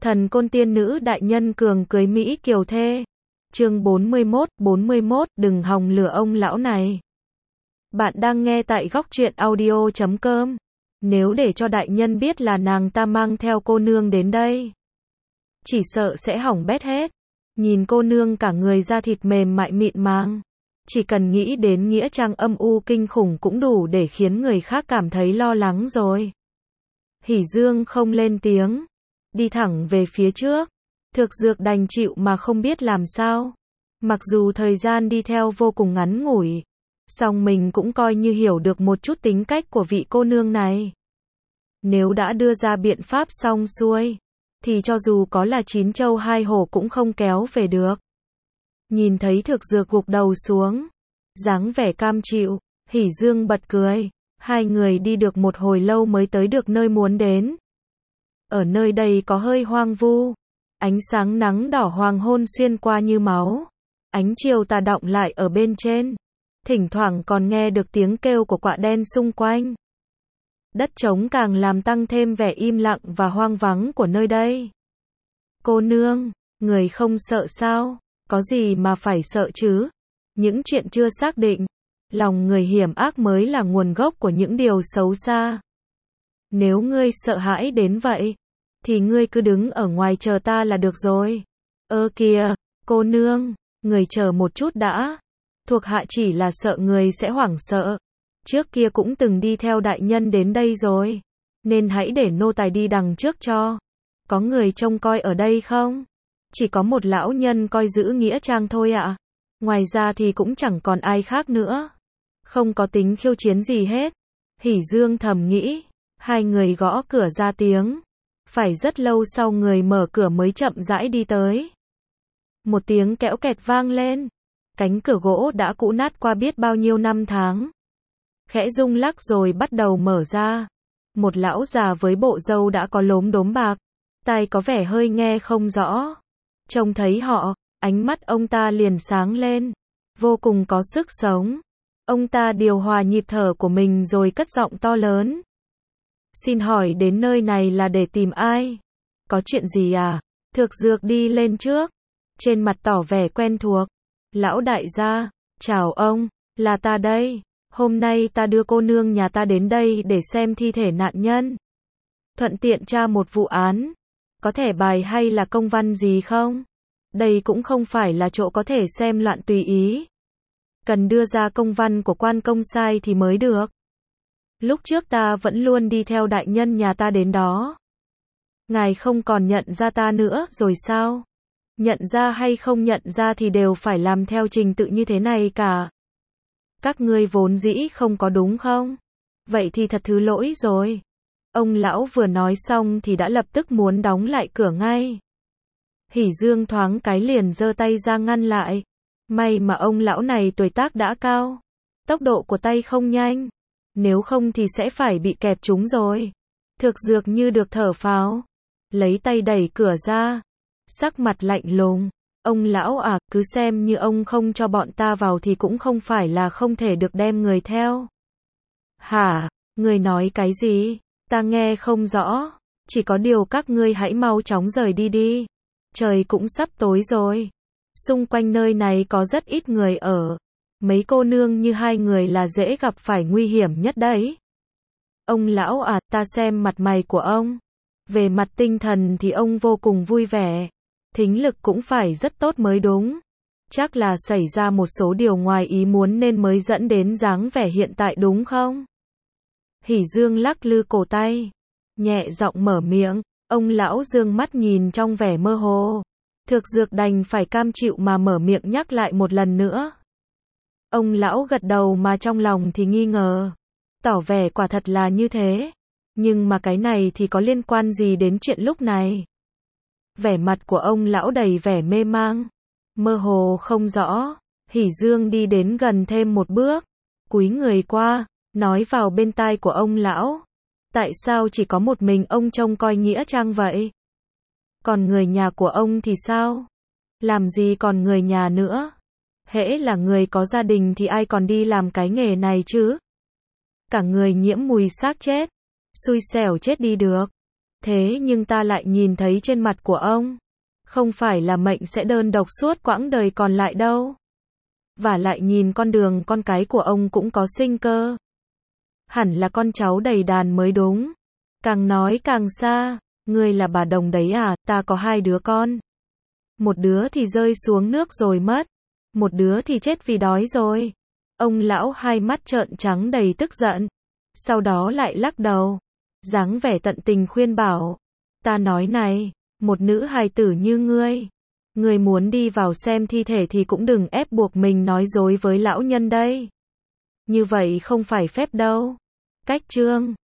Thần côn tiên nữ đại nhân cường cưới Mỹ kiều thê. Chương 41, đừng hòng lừa ông lão này. Bạn đang nghe tại góc truyện audio.com. Nếu để cho đại nhân biết là nàng ta mang theo cô nương đến đây, chỉ sợ sẽ hỏng bét hết. Nhìn cô nương cả người da thịt mềm mại mịn màng, chỉ cần nghĩ đến nghĩa trang âm u kinh khủng cũng đủ để khiến người khác cảm thấy lo lắng rồi. Hỉ Dương không lên tiếng, đi thẳng về phía trước. Thực Dược đành chịu mà không biết làm sao. Mặc dù thời gian đi theo vô cùng ngắn ngủi, song mình cũng coi như hiểu được một chút tính cách của vị cô nương này. Nếu đã đưa ra biện pháp xong xuôi, thì cho dù có là 9 châu 2 hổ cũng không kéo về được. Nhìn thấy Thực Dược gục đầu xuống, dáng vẻ cam chịu, Hỉ Dương bật cười. Hai người đi được một hồi lâu mới tới được nơi muốn đến. Ở nơi đây có hơi hoang vu, ánh sáng nắng đỏ hoàng hôn xuyên qua như máu, ánh chiều tà đọng lại ở bên trên, thỉnh thoảng còn nghe được tiếng kêu của quạ đen xung quanh. Đất trống càng làm tăng thêm vẻ im lặng và hoang vắng của nơi đây. Cô nương, người không sợ sao? Có gì mà phải sợ chứ? Những chuyện chưa xác định, lòng người hiểm ác mới là nguồn gốc của những điều xấu xa. Nếu ngươi sợ hãi đến vậy, thì ngươi cứ đứng ở ngoài chờ ta là được rồi. Ơ kìa, cô nương, người chờ một chút đã. Thuộc hạ chỉ là sợ người sẽ hoảng sợ. Trước kia cũng từng đi theo đại nhân đến đây rồi, nên hãy để nô tài đi đằng trước cho. Có người trông coi ở đây không? Chỉ có một lão nhân coi giữ nghĩa trang thôi ạ. Ngoài ra thì cũng chẳng còn ai khác nữa. Không có tính khiêu chiến gì hết. Hỉ Dương thầm nghĩ. Hai người gõ cửa ra tiếng. Phải rất lâu sau người mở cửa mới chậm rãi đi tới. Một tiếng kẽo kẹt vang lên. Cánh cửa gỗ đã cũ nát qua biết bao nhiêu năm tháng, khẽ rung lắc rồi bắt đầu mở ra. Một lão già với bộ râu đã có lốm đốm bạc, tai có vẻ hơi nghe không rõ. Trông thấy họ, ánh mắt ông ta liền sáng lên, vô cùng có sức sống. Ông ta điều hòa nhịp thở của mình rồi cất giọng to lớn. Xin hỏi đến nơi này là để tìm ai? Có chuyện gì à? Thực Dược đi lên trước, trên mặt tỏ vẻ quen thuộc. Lão đại gia, chào ông, là ta đây. Hôm nay ta đưa cô nương nhà ta đến đây để xem thi thể nạn nhân. Thuận tiện tra một vụ án. Có thẻ bài hay là công văn gì không? Đây cũng không phải là chỗ có thể xem loạn tùy ý. Cần đưa ra công văn của quan công sai thì mới được. Lúc trước ta vẫn luôn đi theo đại nhân nhà ta đến đó. Ngài không còn nhận ra ta nữa rồi sao? Nhận ra hay không nhận ra thì đều phải làm theo trình tự như thế này cả. Các ngươi vốn dĩ không có đúng không? Vậy thì thật thứ lỗi rồi. Ông lão vừa nói xong thì đã lập tức muốn đóng lại cửa ngay. Hỉ Dương thoáng cái liền giơ tay ra ngăn lại. May mà ông lão này tuổi tác đã cao, tốc độ của tay không nhanh, nếu không thì sẽ phải bị kẹp trúng rồi. Thực Dược như được thở phào, lấy tay đẩy cửa ra, sắc mặt lạnh lùng. Ông lão à, cứ xem như ông không cho bọn ta vào thì cũng không phải là không thể được đem người theo. Hả, người nói cái gì? Ta nghe không rõ. Chỉ có điều các ngươi hãy mau chóng rời đi đi. Trời cũng sắp tối rồi. Xung quanh nơi này có rất ít người ở. Mấy cô nương như hai người là dễ gặp phải nguy hiểm nhất đấy. Ông lão à, ta xem mặt mày của ông. Về mặt tinh thần thì ông vô cùng vui vẻ. Thính lực cũng phải rất tốt mới đúng. Chắc là xảy ra một số điều ngoài ý muốn nên mới dẫn đến dáng vẻ hiện tại đúng không? Hỉ Dương lắc lư cổ tay, nhẹ giọng mở miệng. Ông lão dương mắt nhìn trong vẻ mơ hồ. Thực Dược đành phải cam chịu mà mở miệng nhắc lại một lần nữa. Ông lão gật đầu mà trong lòng thì nghi ngờ. Tỏ vẻ quả thật là như thế. Nhưng mà cái này thì có liên quan gì đến chuyện lúc này? Vẻ mặt của ông lão đầy vẻ mê mang, mơ hồ không rõ. Hỉ Dương đi đến gần thêm một bước, cúi người qua, nói vào bên tai của ông lão. Tại sao chỉ có một mình ông trông coi nghĩa trang vậy? Còn người nhà của ông thì sao? Làm gì còn người nhà nữa? Hễ là người có gia đình thì ai còn đi làm cái nghề này chứ? Cả người nhiễm mùi xác chết, xui xẻo chết đi được. Thế nhưng ta lại nhìn thấy trên mặt của ông, không phải là mệnh sẽ đơn độc suốt quãng đời còn lại đâu. Và lại nhìn con đường con cái của ông cũng có sinh cơ. Hẳn là con cháu đầy đàn mới đúng. Càng nói càng xa, ngươi là bà Đồng đấy à, ta có 2 đứa con. Một đứa thì rơi xuống nước rồi mất, một đứa thì chết vì đói rồi. Ông lão hai mắt trợn trắng đầy tức giận, sau đó lại lắc đầu, dáng vẻ tận tình khuyên bảo, ta nói này, một nữ hài tử như ngươi muốn đi vào xem thi thể thì cũng đừng ép buộc mình nói dối với lão nhân đây. Như vậy không phải phép đâu. Cách chương